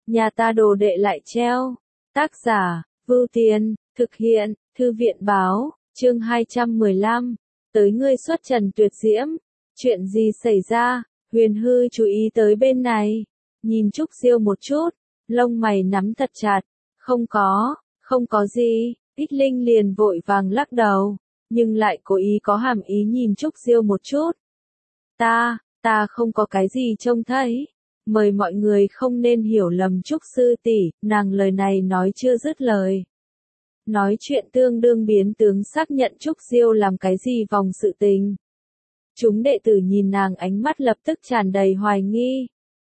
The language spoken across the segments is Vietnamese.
nhà ta đồ đệ lại treo. Tác giả, Vưu Tiền, thực hiện, Thư viện báo, chương 215. Tới ngươi xuất trần tuyệt diễm. Chuyện gì xảy ra? Huyền Hư chú ý tới bên này. Nhìn Trúc Diêu một chút, lông mày nắm thật chặt. Không có gì. Ích Linh liền vội vàng lắc đầu, nhưng lại cố ý có hàm ý nhìn Trúc Diêu một chút. Ta không có cái gì trông thấy. Mời mọi người không nên hiểu lầm Trúc sư tỷ, nàng lời này nói chưa dứt lời. Nói chuyện tương đương biến tướng xác nhận Trúc Diêu làm cái gì vòng sự tình. Chúng đệ tử nhìn nàng ánh mắt lập tức tràn đầy hoài nghi.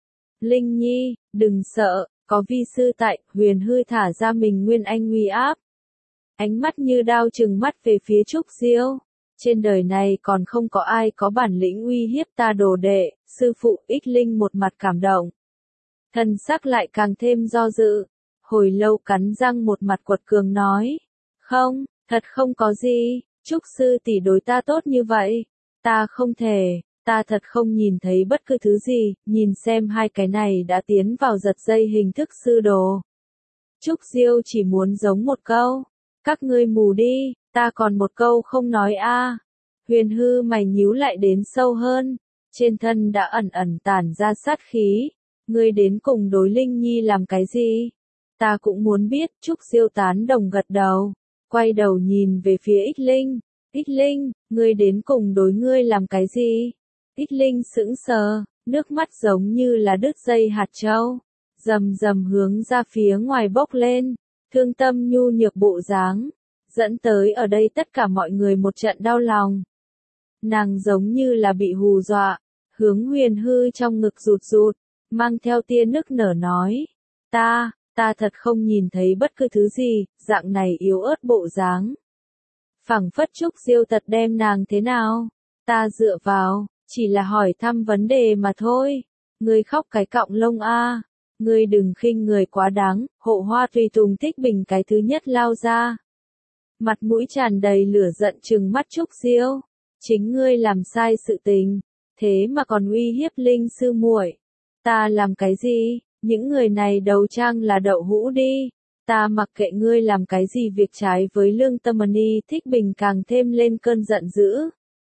Linh Nhi, đừng sợ, có vi sư tại. Huyền Hư thả ra mình nguyên anh uy áp. Ánh mắt như đao trừng mắt về phía Trúc Diêu. Trên đời này còn không có ai có bản lĩnh uy hiếp ta đồ đệ. Sư phụ. Ích Linh một mặt cảm động, thần sắc lại càng thêm do dự. Hồi lâu cắn răng một mặt quật cường nói, không, thật không có gì. Trúc sư tỷ đối ta tốt như vậy, ta không thể, ta thật không nhìn thấy bất cứ thứ gì. Nhìn xem hai cái này đã tiến vào giật dây hình thức sư đồ. Trúc Diêu chỉ muốn giống một câu, các ngươi mù đi. Ta còn một câu không nói a. Huyền Hư mày nhíu lại đến sâu hơn, trên thân đã ẩn ẩn tản ra sát khí. Ngươi đến cùng đối Linh Nhi làm cái gì? Ta cũng muốn biết. Trúc Diêu tán đồng gật đầu, quay đầu nhìn về phía Ích Linh. Ích Linh, ngươi đến cùng đối ngươi làm cái gì? Ích Linh sững sờ, nước mắt giống như là đứt dây hạt châu, rầm rầm hướng ra phía ngoài bốc lên, thương tâm nhu nhược bộ dáng, dẫn tới ở đây tất cả mọi người một trận đau lòng. Nàng giống như là bị hù dọa, hướng Huyền Hư trong ngực rụt rụt, mang theo tia nức nở nói, ta thật không nhìn thấy bất cứ thứ gì. Dạng này yếu ớt bộ dáng, phảng phất Trúc Diêu tật đem nàng thế nào. Ta dựa vào, chỉ là hỏi thăm vấn đề mà thôi. Ngươi khóc cái cọng lông a. Ngươi đừng khinh người quá đáng. Hộ Hoa tùy tùng Thích Bình cái thứ nhất lao ra, mặt mũi tràn đầy lửa giận trừng mắt Trúc Diêu. Chính ngươi làm sai sự tình, thế mà còn uy hiếp Linh sư muội. Ta làm cái gì? Những người này đầu trang là đậu hũ đi. Ta mặc kệ ngươi làm cái gì việc trái với lương tâm. Thích Bình càng thêm lên cơn giận dữ,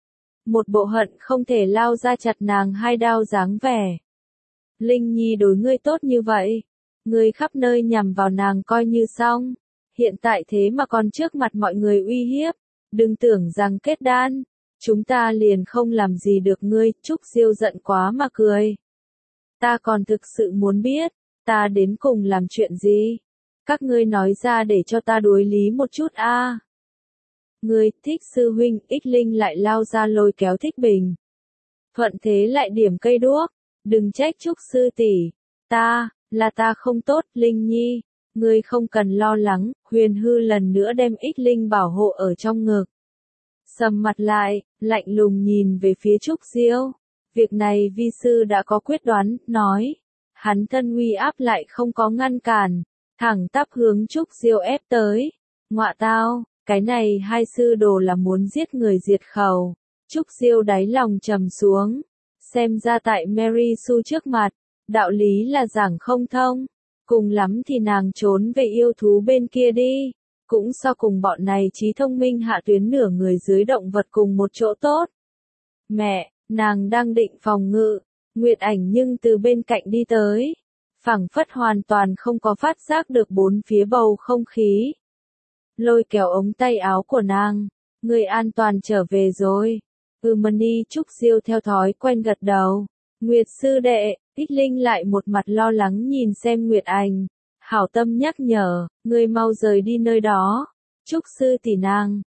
một bộ hận không thể lao ra chặt nàng hai đao dáng vẻ. Linh Nhi đối ngươi tốt như vậy, ngươi khắp nơi nhằm vào nàng coi như xong, hiện tại thế mà còn trước mặt mọi người uy hiếp. Đừng tưởng rằng kết đan, chúng ta liền không làm gì được ngươi. Trúc Diêu giận quá mà cười. Ta còn thực sự muốn biết, ta đến cùng làm chuyện gì? Các ngươi nói ra để cho ta đối lý một chút a. Ngươi, Thích sư huynh. Ích Linh lại lao ra lôi kéo Thích Bình. Thuận thế lại điểm cây đuốc. Đừng trách Trúc sư tỷ, ta không tốt. Linh Nhi, ngươi không cần lo lắng. Huyền Hư lần nữa đem Ích Linh bảo hộ ở trong ngực, sầm mặt lại, lạnh lùng nhìn về phía Trúc Diêu. Việc này vi sư đã có quyết đoán, nói. Hắn thân uy áp lại không có ngăn cản, thẳng tắp hướng Trúc Diêu ép tới. Ngọa tao, cái này hai sư đồ là muốn giết người diệt khẩu. Trúc Diêu đáy lòng trầm xuống, xem ra tại Mary Sue trước mặt, đạo lý là giảng không thông. Cùng lắm thì nàng trốn về yêu thú bên kia đi, cũng so cùng bọn này trí thông minh hạ tuyến nửa người dưới động vật cùng một chỗ tốt. Mẹ, nàng đang định phòng ngự, Nguyệt Ảnh nhưng từ bên cạnh đi tới, phảng phất hoàn toàn không có phát giác được bốn phía bầu không khí. Lôi kéo ống tay áo của nàng, người an toàn trở về rồi. Mani. Trúc Diêu theo thói quen gật đầu. Nguyệt sư đệ. Ích Linh lại một mặt lo lắng nhìn xem Nguyệt Ảnh, hảo tâm nhắc nhở, ngươi mau rời đi nơi đó. Trúc sư tỷ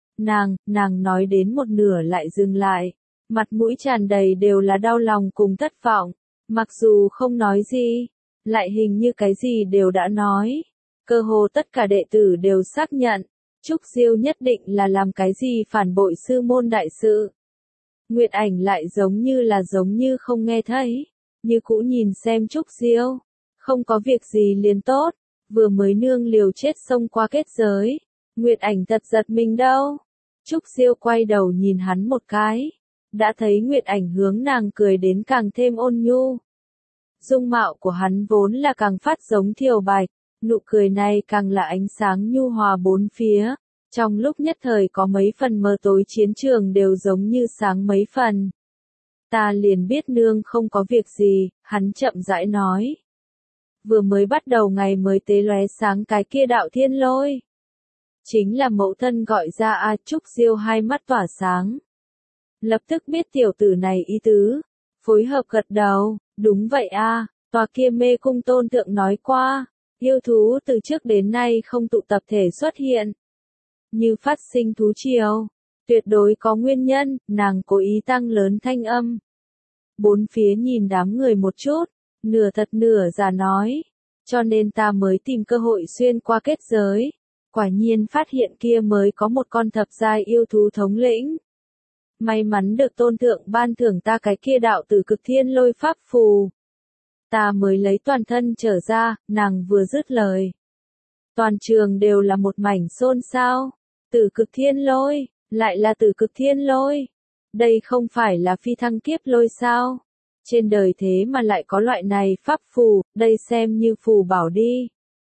nàng nói đến một nửa lại dừng lại, mặt mũi tràn đầy đều là đau lòng cùng thất vọng. Mặc dù không nói gì, lại hình như cái gì đều đã nói. Cơ hồ tất cả đệ tử đều xác nhận, Trúc Diêu nhất định là làm cái gì phản bội sư môn đại sự. Nguyệt Ảnh lại giống như không nghe thấy, như cũ nhìn xem Trúc Diêu. Không có việc gì liền tốt, vừa mới nương liều chết xông qua kết giới. Nguyệt Ảnh thật giật mình đâu. Trúc Diêu quay đầu nhìn hắn một cái, đã thấy Nguyệt Ảnh hướng nàng cười đến càng thêm ôn nhu. dung mạo của hắn vốn là càng phát giống Thiều Bạch, nụ cười này càng là ánh sáng nhu hòa bốn phía, trong lúc nhất thời có mấy phần mờ tối chiến trường đều giống như sáng mấy phần. Ta liền biết nương không có việc gì, hắn chậm rãi nói. Vừa mới bắt đầu ngày mới tế lóe sáng cái kia đạo thiên lôi. Chính là mẫu thân gọi ra A Trúc Diêu hai mắt tỏa sáng. Lập tức biết tiểu tử này ý tứ, phối hợp gật đầu, đúng vậy a, tòa kia mê cung tôn thượng nói qua, yêu thú từ trước đến nay không tụ tập thể xuất hiện. Như phát sinh thú triều, tuyệt đối có nguyên nhân, nàng cố ý tăng lớn thanh âm. Bốn phía nhìn đám người một chút, nửa thật nửa giả nói, cho nên ta mới tìm cơ hội xuyên qua kết giới. Quả nhiên phát hiện kia mới có một con thập giai yêu thú thống lĩnh. May mắn được tôn thượng ban thưởng ta cái kia đạo tử cực thiên lôi pháp phù. Ta mới lấy toàn thân trở ra, nàng vừa dứt lời. Toàn trường đều là một mảnh xôn xao. Tử cực thiên lôi, lại là tử cực thiên lôi. Đây không phải là phi thăng kiếp lôi sao? Trên đời thế mà lại có loại này pháp phù, đây xem như phù bảo đi.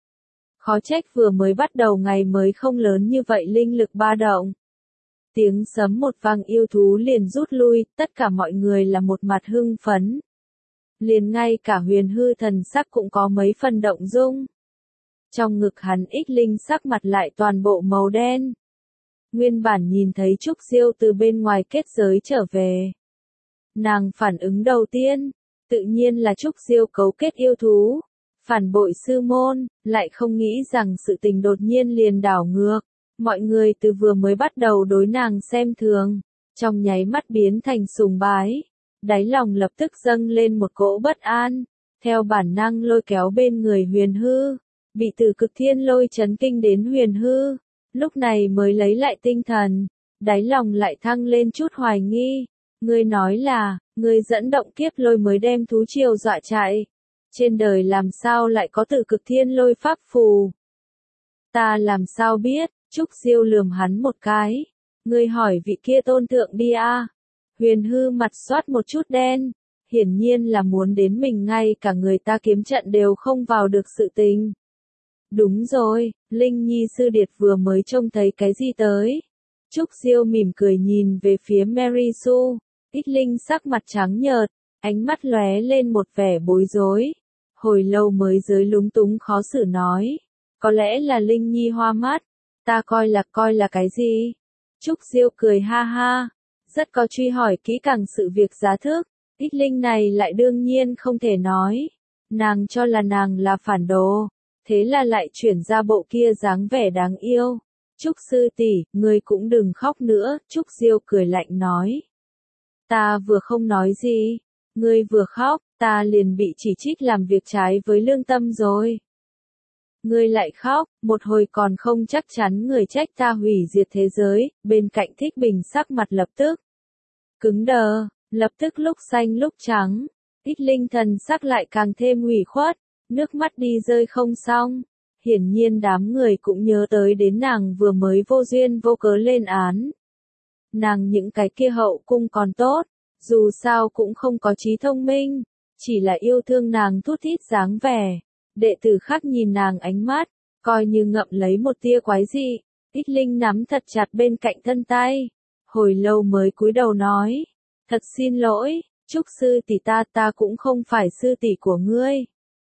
Khó trách vừa mới bắt đầu ngày mới không lớn như vậy linh lực ba động. Tiếng sấm một vang yêu thú liền rút lui, tất cả mọi người là một mặt hưng phấn. Liền ngay cả Huyền Hư thần sắc cũng có mấy phần động dung. Trong ngực hắn ích linh sắc mặt lại toàn bộ màu đen. Nguyên bản nhìn thấy Trúc Diêu từ bên ngoài kết giới trở về. Nàng phản ứng đầu tiên, tự nhiên là Trúc Diêu cấu kết yêu thú. Phản bội sư môn, lại không nghĩ rằng sự tình đột nhiên liền đảo ngược. Mọi người từ vừa mới bắt đầu đối nàng xem thường, trong nháy mắt biến thành sùng bái. Đáy lòng lập tức dâng lên một cỗ bất an, theo bản năng lôi kéo bên người Huyền Hư. Bị tử cực thiên lôi chấn kinh đến Huyền Hư, lúc này mới lấy lại tinh thần, đáy lòng lại thăng lên chút hoài nghi. Ngươi nói là, ngươi dẫn động kiếp lôi mới đem thú triều dọa chạy. Trên đời làm sao lại có tử cực thiên lôi pháp phù? Ta làm sao biết? Trúc Diêu lườm hắn một cái. Ngươi hỏi vị kia tôn thượng đi a. Huyền Hư mặt xoát một chút đen. Hiển nhiên là muốn đến mình ngay cả người ta kiếm trận đều không vào được sự tình. Đúng rồi, Linh Nhi sư điệt vừa mới trông thấy cái gì tới. Trúc Diêu mỉm cười nhìn về phía Mary Sue. Ích Linh sắc mặt trắng nhợt, ánh mắt lóe lên một vẻ bối rối. Hồi lâu mới giới lúng túng khó xử nói. Có lẽ là Linh Nhi hoa mắt. Ta coi là cái gì? Trúc Diêu cười ha ha. Rất có truy hỏi kỹ càng sự việc giá thước. Ích Linh này lại đương nhiên không thể nói. Nàng cho là nàng là phản đồ. Thế là lại chuyển ra bộ kia dáng vẻ đáng yêu. Trúc sư tỷ, ngươi cũng đừng khóc nữa. Trúc Diêu cười lạnh nói. Ta vừa không nói gì. Ngươi vừa khóc, ta liền bị chỉ trích làm việc trái với lương tâm rồi. Ngươi lại khóc, một hồi còn không chắc chắn người trách ta hủy diệt thế giới, bên cạnh Thích Bình sắc mặt lập tức cứng đờ, lập tức lúc xanh lúc trắng. Ích Linh thần sắc lại càng thêm ủy khuất, nước mắt đi rơi không xong. Hiển nhiên đám người cũng nhớ tới đến nàng vừa mới vô duyên vô cớ lên án. Nàng những cái kia hậu cung còn tốt, dù sao cũng không có trí thông minh, chỉ là yêu thương nàng thút thít dáng vẻ. Đệ tử khác nhìn nàng ánh mắt, coi như ngậm lấy một tia quái dị. Ích Linh nắm thật chặt bên cạnh thân tay, hồi lâu mới cúi đầu nói, thật xin lỗi, Trúc sư tỷ, ta cũng không phải sư tỷ của ngươi.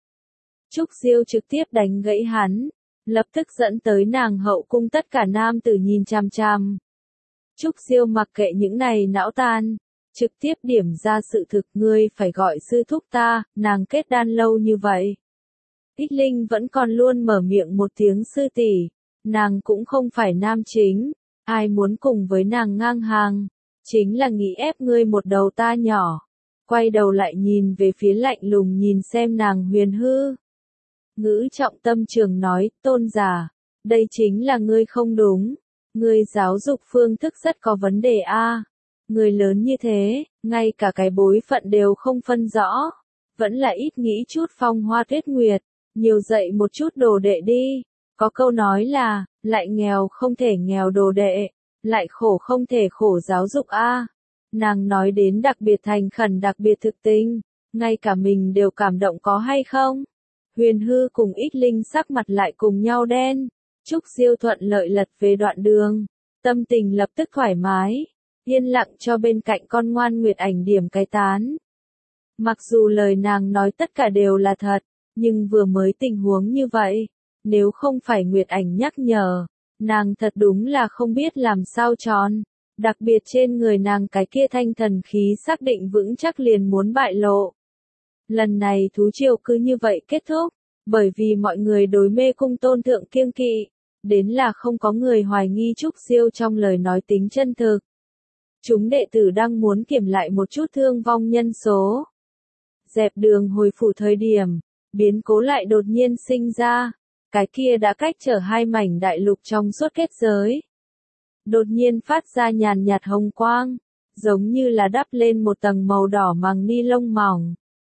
Trúc Diêu trực tiếp đánh gãy hắn, lập tức dẫn tới nàng hậu cung tất cả nam tử nhìn chằm chằm. Trúc Diêu mặc kệ những này não tan, trực tiếp điểm ra sự thực, ngươi phải gọi sư thúc ta, nàng kết đan lâu như vậy. Ích Linh vẫn còn luôn mở miệng một tiếng sư tỷ, nàng cũng không phải nam chính, ai muốn cùng với nàng ngang hàng, chính là nghĩ ép ngươi một đầu ta nhỏ. Quay đầu lại nhìn về phía lạnh lùng nhìn xem nàng Huyền Hư. Ngữ trọng tâm trường nói, tôn giả, đây chính là ngươi không đúng, ngươi giáo dục phương thức rất có vấn đề a. Người lớn như thế, ngay cả cái bối phận đều không phân rõ, vẫn là ít nghĩ chút phong hoa tuyết nguyệt. Nhiều dạy một chút đồ đệ đi. Có câu nói là, lại nghèo không thể nghèo đồ đệ, lại khổ không thể khổ giáo dục a. Nàng nói đến đặc biệt thành khẩn đặc biệt thực tình. ngay cả mình đều cảm động có hay không? Huyền Hư cùng Ít Linh sắc mặt lại cùng nhau đen. Trúc Diêu thuận lợi lật về đoạn đường, tâm tình lập tức thoải mái, yên lặng cho bên cạnh con ngoan Nguyệt Ảnh điểm cái tán. Mặc dù lời nàng nói tất cả đều là thật, nhưng vừa mới tình huống như vậy, nếu không phải Nguyệt Ảnh nhắc nhở, nàng thật đúng là không biết làm sao tròn. Đặc biệt trên người nàng cái kia thanh thần khí xác định vững chắc liền muốn bại lộ. Lần này thú triều cứ như vậy kết thúc, bởi vì mọi người đối mê cung tôn thượng kiêng kỵ, đến là không có người hoài nghi Trúc Diêu trong lời nói tính chân thực. Chúng đệ tử đang muốn kiểm lại một chút thương vong nhân số. Dẹp đường hồi phủ thời điểm, biến cố lại đột nhiên sinh ra, cái kia đã cách trở hai mảnh đại lục trong suốt kết giới. Đột nhiên phát ra nhàn nhạt hồng quang, giống như là đắp lên một tầng màu đỏ màng ni lông mỏng.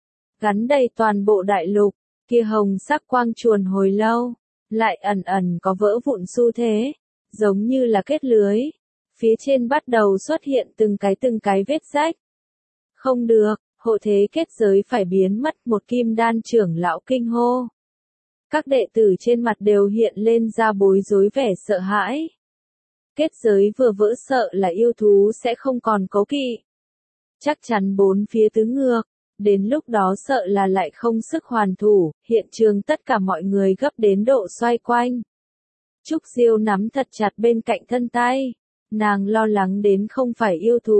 Gắn đầy toàn bộ đại lục, kia hồng sắc quang chuồn hồi lâu, lại ẩn ẩn có vỡ vụn xu thế, giống như là kết lưới. Phía trên bắt đầu xuất hiện từng cái vết rách. Không được, hộ thế kết giới phải biến mất, một kim đan trưởng lão kinh hô. Các đệ tử trên mặt đều hiện lên ra bối rối vẻ sợ hãi. Kết giới vừa vỡ sợ là yêu thú sẽ không còn cố kỵ. Chắc chắn bốn phía tứ ngược, đến lúc đó sợ là lại không sức hoàn thủ, hiện trường tất cả mọi người gấp đến độ xoay quanh. Trúc Diêu nắm thật chặt bên cạnh thân tay, nàng lo lắng đến không phải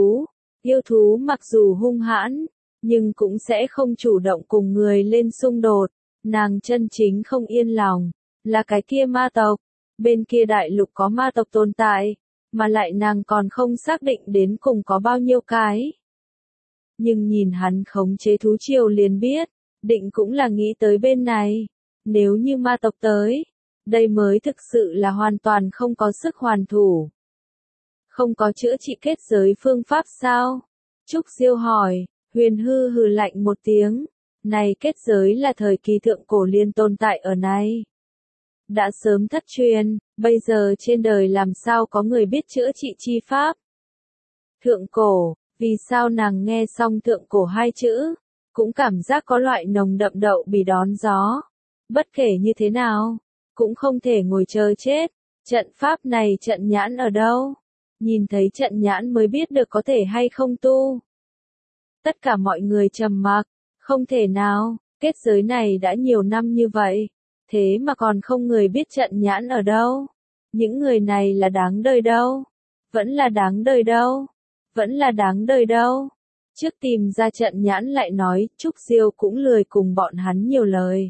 yêu thú mặc dù hung hãn, nhưng cũng sẽ không chủ động cùng người lên xung đột, nàng chân chính không yên lòng, là cái kia ma tộc. Bên kia đại lục có ma tộc tồn tại, mà lại nàng còn không xác định đến cùng có bao nhiêu cái. Nhưng nhìn hắn khống chế thú triều liền biết, định cũng là nghĩ tới bên này. Nếu như ma tộc tới, đây mới thực sự là hoàn toàn không có sức hoàn thủ. Không có chữa trị kết giới phương pháp sao? Trúc Diêu hỏi, Huyền Hư hừ lạnh một tiếng. Này kết giới là thời kỳ thượng cổ liền tồn tại ở này. Đã sớm thất truyền, bây giờ trên đời làm sao có người biết chữa trị chi pháp. Thượng cổ, vì sao nàng nghe xong thượng cổ hai chữ, cũng cảm giác có loại nồng đậm đậu bỉ đón gió. Bất kể như thế nào, cũng không thể ngồi chờ chết. Trận pháp này trận nhãn ở đâu? Nhìn thấy trận nhãn mới biết được có thể hay không tu. Tất cả mọi người trầm mặc, không thể nào, kết giới này đã nhiều năm như vậy, thế mà còn không người biết trận nhãn ở đâu. Những người này là đáng đời đâu? Vẫn là đáng đời đâu? Vẫn là đáng đời đâu? Trước tìm ra trận nhãn lại nói, Trúc Diêu cũng lười cùng bọn hắn nhiều lời.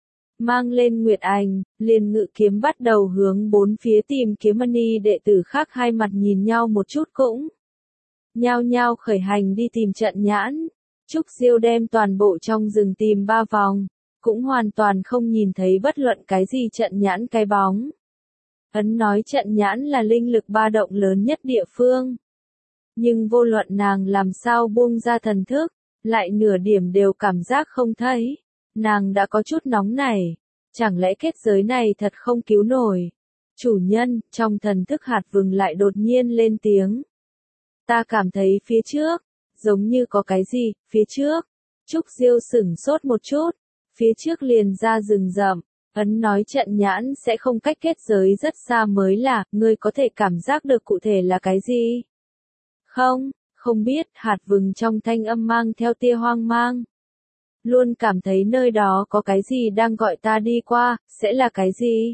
Mang lên Nguyệt Ảnh, liền ngự kiếm bắt đầu hướng bốn phía tìm kiếm mani đệ tử khác, hai mặt nhìn nhau một chút cũng nhao nhao khởi hành đi tìm trận nhãn. Trúc Diêu đem toàn bộ trong rừng tìm 3 vòng, cũng hoàn toàn không nhìn thấy bất luận cái gì trận nhãn cái bóng. Ấn nói trận nhãn là linh lực ba động lớn nhất địa phương. Nhưng vô luận nàng làm sao buông ra thần thức, lại nửa điểm đều cảm giác không thấy. Nàng đã có chút nóng nảy, chẳng lẽ kết giới này thật không cứu nổi. Chủ nhân, trong thần thức hạt vừng lại đột nhiên lên tiếng. Ta cảm thấy phía trước, giống như có cái gì, phía trước. Trúc Diêu sửng sốt một chút, phía trước liền ra rừng rậm. Ấn nói trận nhãn sẽ không cách kết giới rất xa mới là, ngươi có thể cảm giác được cụ thể là cái gì? Không, không biết, hạt vừng trong thanh âm mang theo tia hoang mang. Luôn cảm thấy nơi đó có cái gì đang gọi ta đi qua, sẽ là cái gì?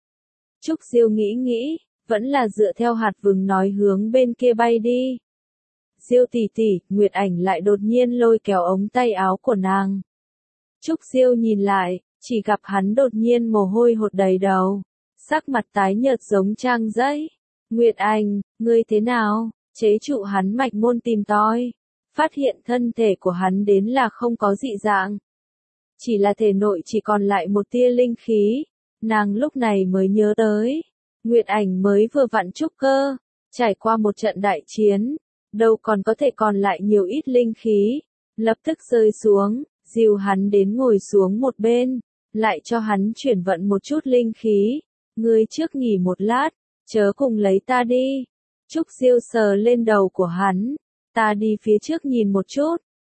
Trúc Diêu nghĩ, vẫn là dựa theo hạt vừng nói hướng bên kia bay đi. Diêu tỷ tỷ, Nguyệt Ảnh lại đột nhiên lôi kéo ống tay áo của nàng. Trúc Diêu nhìn lại, chỉ gặp hắn đột nhiên mồ hôi hột đầy đầu, sắc mặt tái nhợt giống trang giấy. Nguyệt Ảnh, ngươi thế nào? Chế trụ hắn mạch môn tìm tòi. Phát hiện thân thể của hắn đến là không có dị dạng. Chỉ là thể nội chỉ còn lại một tia linh khí. Nàng lúc này mới nhớ tới. Nguyệt Ảnh mới vừa vặn trúc cơ, trải qua một trận đại chiến, đâu còn có thể còn lại nhiều ít linh khí. Lập tức rơi xuống, dìu hắn đến ngồi xuống một bên, lại cho hắn chuyển vận một chút linh khí. Ngươi trước nghỉ một lát, chớ cùng lấy ta đi. Trúc Diêu sờ lên đầu của hắn. Ta đi phía trước nhìn một chút.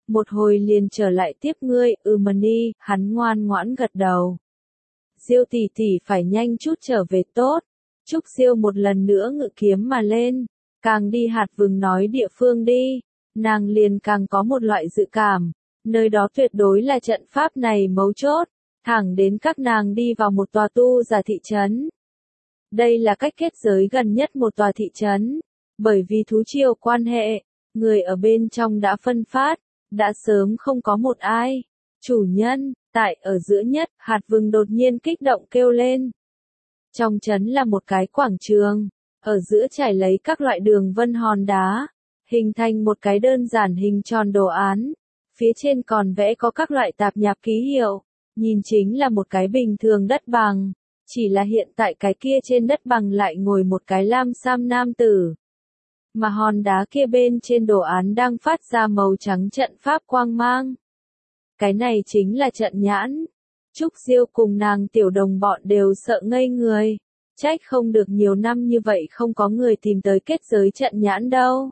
một hồi liền trở lại tiếp ngươi, Mani, hắn ngoan ngoãn gật đầu. Diêu tỷ tỷ phải nhanh chút trở về tốt. Trúc Diêu một lần nữa ngự kiếm mà lên, càng đi hạt vừng nói địa phương đi, nàng liền càng có một loại dự cảm, nơi đó tuyệt đối là trận pháp này mấu chốt, thẳng đến các nàng đi vào một tòa tu giả thị trấn. Đây là cách kết giới gần nhất một tòa thị trấn, bởi vì thú triều quan hệ, người ở bên trong đã phân phát, đã sớm không có một ai. Chủ nhân, tại ở giữa nhất, hạt vừng đột nhiên kích động kêu lên. Trong trấn là một cái quảng trường, ở giữa trải lấy các loại đường vân hòn đá, hình thành một cái đơn giản hình tròn đồ án, phía trên còn vẽ có các loại tạp nhạp ký hiệu, nhìn chính là một cái bình thường đất bằng, chỉ là hiện tại cái kia trên đất bằng lại ngồi một cái lam sam nam tử. Mà hòn đá kia bên trên đồ án đang phát ra màu trắng trận pháp quang mang. Cái này chính là trận nhãn. Trúc Diêu cùng nàng tiểu đồng bọn đều sợ ngây người. Trách không được nhiều năm như vậy không có người tìm tới kết giới trận nhãn đâu.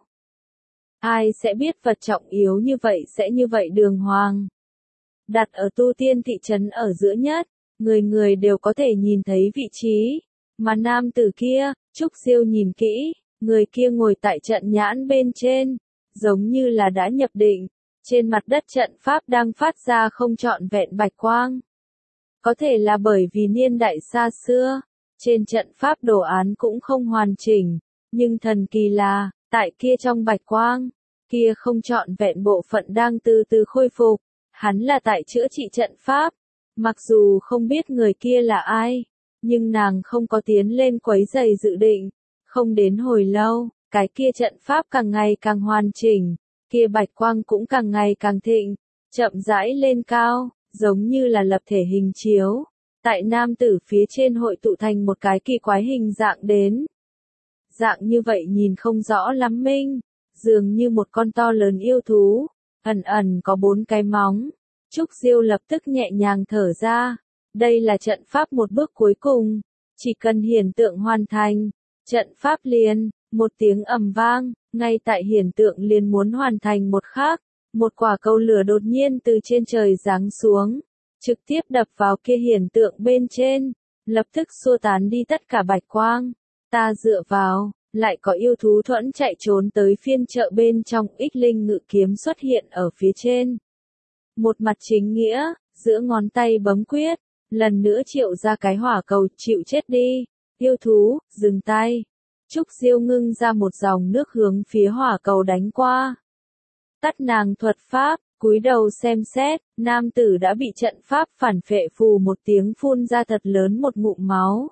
Ai sẽ biết vật trọng yếu như vậy sẽ như vậy đường hoàng. Đặt ở tu tiên thị trấn ở giữa nhất, người người đều có thể nhìn thấy vị trí. Mà nam tử kia, Trúc Diêu nhìn kỹ, người kia ngồi tại trận nhãn bên trên, giống như là đã nhập định. Trên mặt đất trận pháp đang phát ra không trọn vẹn bạch quang. Có thể là bởi vì niên đại xa xưa, trên trận pháp đồ án cũng không hoàn chỉnh, nhưng thần kỳ là, tại kia trong bạch quang, kia không trọn vẹn bộ phận đang từ từ khôi phục, hắn là tại chữa trị trận pháp. Mặc dù không biết người kia là ai, nhưng nàng không có tiến lên quấy rầy dự định, không đến hồi lâu, cái kia trận pháp càng ngày càng hoàn chỉnh. Kia bạch quang cũng càng ngày càng thịnh, chậm rãi lên cao, giống như là lập thể hình chiếu. Tại nam tử phía trên hội tụ thành một cái kỳ quái hình dạng đến. Dạng như vậy nhìn không rõ lắm minh, dường như một con to lớn yêu thú, ẩn ẩn có 4 cái móng. Trúc Diêu lập tức nhẹ nhàng thở ra. Đây là trận pháp một bước cuối cùng, chỉ cần hiển tượng hoàn thành, trận pháp liền, một tiếng ầm vang. Ngay tại hiển tượng liền muốn hoàn thành một khắc, một quả cầu lửa đột nhiên từ trên trời giáng xuống, trực tiếp đập vào kia hiển tượng bên trên, lập tức xua tán đi tất cả bạch quang. Ta dựa vào, lại có yêu thú thuẫn chạy trốn tới phiên chợ bên trong, Ích Linh ngự kiếm xuất hiện ở phía trên. Một mặt chính nghĩa, giữa ngón tay bấm quyết, lần nữa triệu ra cái hỏa cầu, chịu chết đi, yêu thú, dừng tay. Trúc Diêu ngưng ra một dòng nước hướng phía hỏa cầu đánh qua. Tắt nàng thuật pháp, cúi đầu xem xét, nam tử đã bị trận pháp phản phệ phù một tiếng phun ra thật lớn một ngụm máu.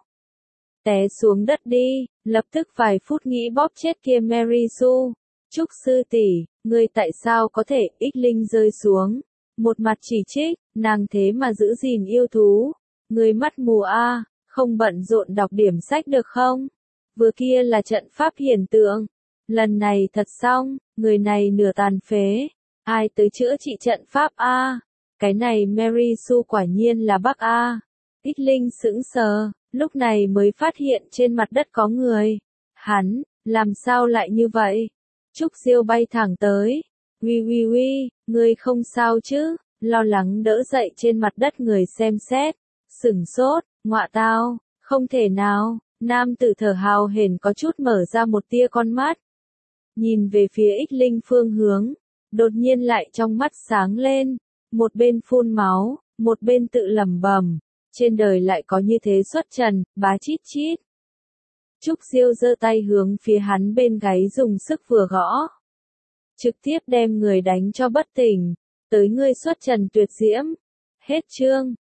Té xuống đất đi, lập tức vài phút nghĩ bóp chết kia Mary Sue. Trúc sư tỷ, ngươi tại sao có thể, Ích Linh rơi xuống. Một mặt chỉ trích, nàng thế mà giữ gìn yêu thú. Ngươi mắt mù a, không bận rộn đọc điểm sách được không? Vừa kia là trận pháp hiển tượng. Lần này thật xong, người này nửa tàn phế. Ai tới chữa trị trận pháp a? Cái này Mary Sue quả nhiên là Bắc a. Ích Linh sững sờ, lúc này mới phát hiện trên mặt đất có người. Hắn, làm sao lại như vậy? Trúc Diêu bay thẳng tới. Uy, ngươi không sao chứ? Lo lắng đỡ dậy trên mặt đất người xem xét. Sửng sốt, ngọa tao, không thể nào. Nam tử thở hào hển có chút mở ra một tia con mắt. Nhìn về phía Ích Linh phương hướng, đột nhiên lại trong mắt sáng lên, một bên phun máu, một bên tự lẩm bẩm, trên đời lại có như thế xuất trần, bá chít chít. Trúc Diêu giơ tay hướng phía hắn bên gáy dùng sức vừa gõ. Trực tiếp đem người đánh cho bất tỉnh, tới ngươi xuất trần tuyệt diễm. Hết chương.